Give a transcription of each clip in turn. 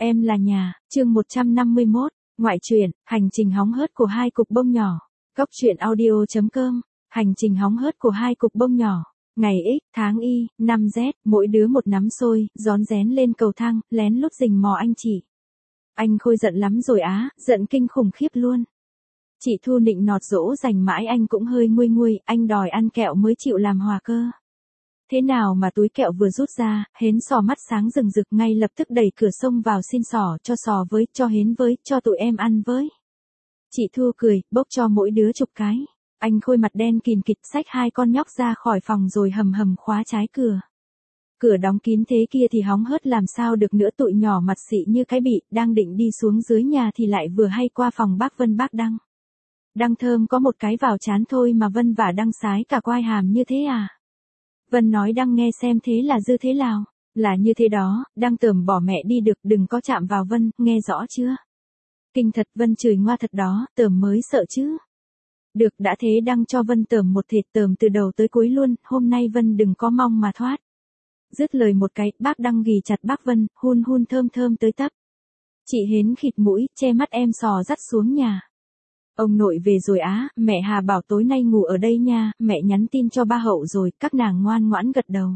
Em là nhà, chương 151, ngoại truyện, hành trình hóng hớt của hai cục bông nhỏ. Góc truyện audio.com, hành trình hóng hớt của hai cục bông nhỏ. Ngày X, tháng Y, năm Z, mỗi đứa một nắm xôi, rón rén lên cầu thang, lén lút rình mò anh chị. Anh Khôi giận lắm rồi á, giận kinh khủng khiếp luôn. Chị Thu nịnh nọt dỗ dành mãi anh cũng hơi nguôi nguôi, anh đòi ăn kẹo mới chịu làm hòa cơ. Thế nào mà túi kẹo vừa rút ra, hến sò mắt sáng rừng rực ngay lập tức đẩy cửa xông vào xin sò cho sò với, cho hến với, cho tụi em ăn với. Chị Thu cười, bốc cho mỗi đứa chục cái. Anh Khôi mặt đen kìm kịt xách hai con nhóc ra khỏi phòng rồi hầm hầm khóa trái cửa. Cửa đóng kín thế kia thì hóng hớt làm sao được nữa, tụi nhỏ mặt xị như cái bị, đang định đi xuống dưới nhà thì lại vừa hay qua phòng bác Vân bác Đăng. Đăng thơm có một cái vào chán thôi mà Vân và Đăng sái cả quai hàm như thế à? Vân nói Đăng nghe xem thế là dư thế nào? Là như thế đó, Đăng tởm bỏ mẹ đi được, đừng có chạm vào Vân, nghe rõ chưa? Kinh thật, Vân chửi ngoa thật đó, tởm mới sợ chứ. Được, đã thế Đăng cho Vân tởm một thịt tởm từ đầu tới cuối luôn, hôm nay Vân đừng có mong mà thoát. Dứt lời một cái, bác Đăng ghì chặt bác Vân, hun hun thơm thơm tới tấp. Chị Hến khịt mũi, che mắt em sò dắt xuống nhà. Ông nội về rồi á, mẹ Hà bảo tối nay ngủ ở đây nha, mẹ nhắn tin cho ba Hậu rồi, các nàng ngoan ngoãn gật đầu.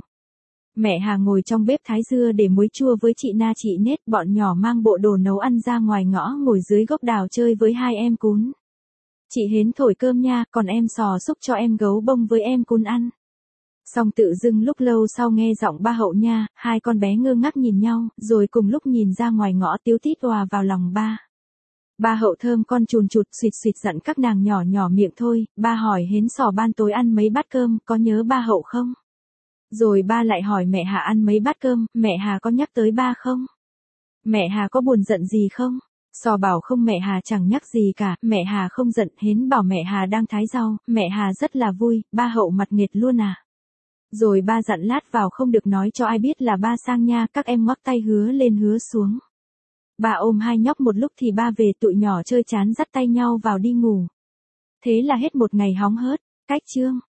Mẹ Hà ngồi trong bếp thái dưa để muối chua với chị Na chị Nết, bọn nhỏ mang bộ đồ nấu ăn ra ngoài ngõ ngồi dưới gốc đào chơi với hai em cún. Chị Hến thổi cơm nha, còn em sò xúc cho em gấu bông với em cún ăn. Xong tự dưng lúc lâu sau nghe giọng ba Hậu nha, hai con bé ngơ ngác nhìn nhau, rồi cùng lúc nhìn ra ngoài ngõ tíu tít òa vào lòng ba. Ba Hậu thơm con chùn chụt xuyệt xuyệt dặn các nàng nhỏ nhỏ miệng thôi, ba hỏi Hến sò ban tối ăn mấy bát cơm, có nhớ ba Hậu không? Rồi ba lại hỏi mẹ Hà ăn mấy bát cơm, mẹ Hà có nhắc tới ba không? Mẹ Hà có buồn giận gì không? Sò bảo không, mẹ Hà chẳng nhắc gì cả, mẹ Hà không giận. Hến bảo mẹ Hà đang thái rau, mẹ Hà rất là vui, ba Hậu mặt nghệt luôn à. Rồi ba dặn lát vào không được nói cho ai biết là ba sang nha, các em ngoắc tay hứa lên hứa xuống. Ba ôm hai nhóc một lúc thì ba về, tụi nhỏ chơi chán dắt tay nhau vào đi ngủ. Thế là hết một ngày hóng hớt. Cách chương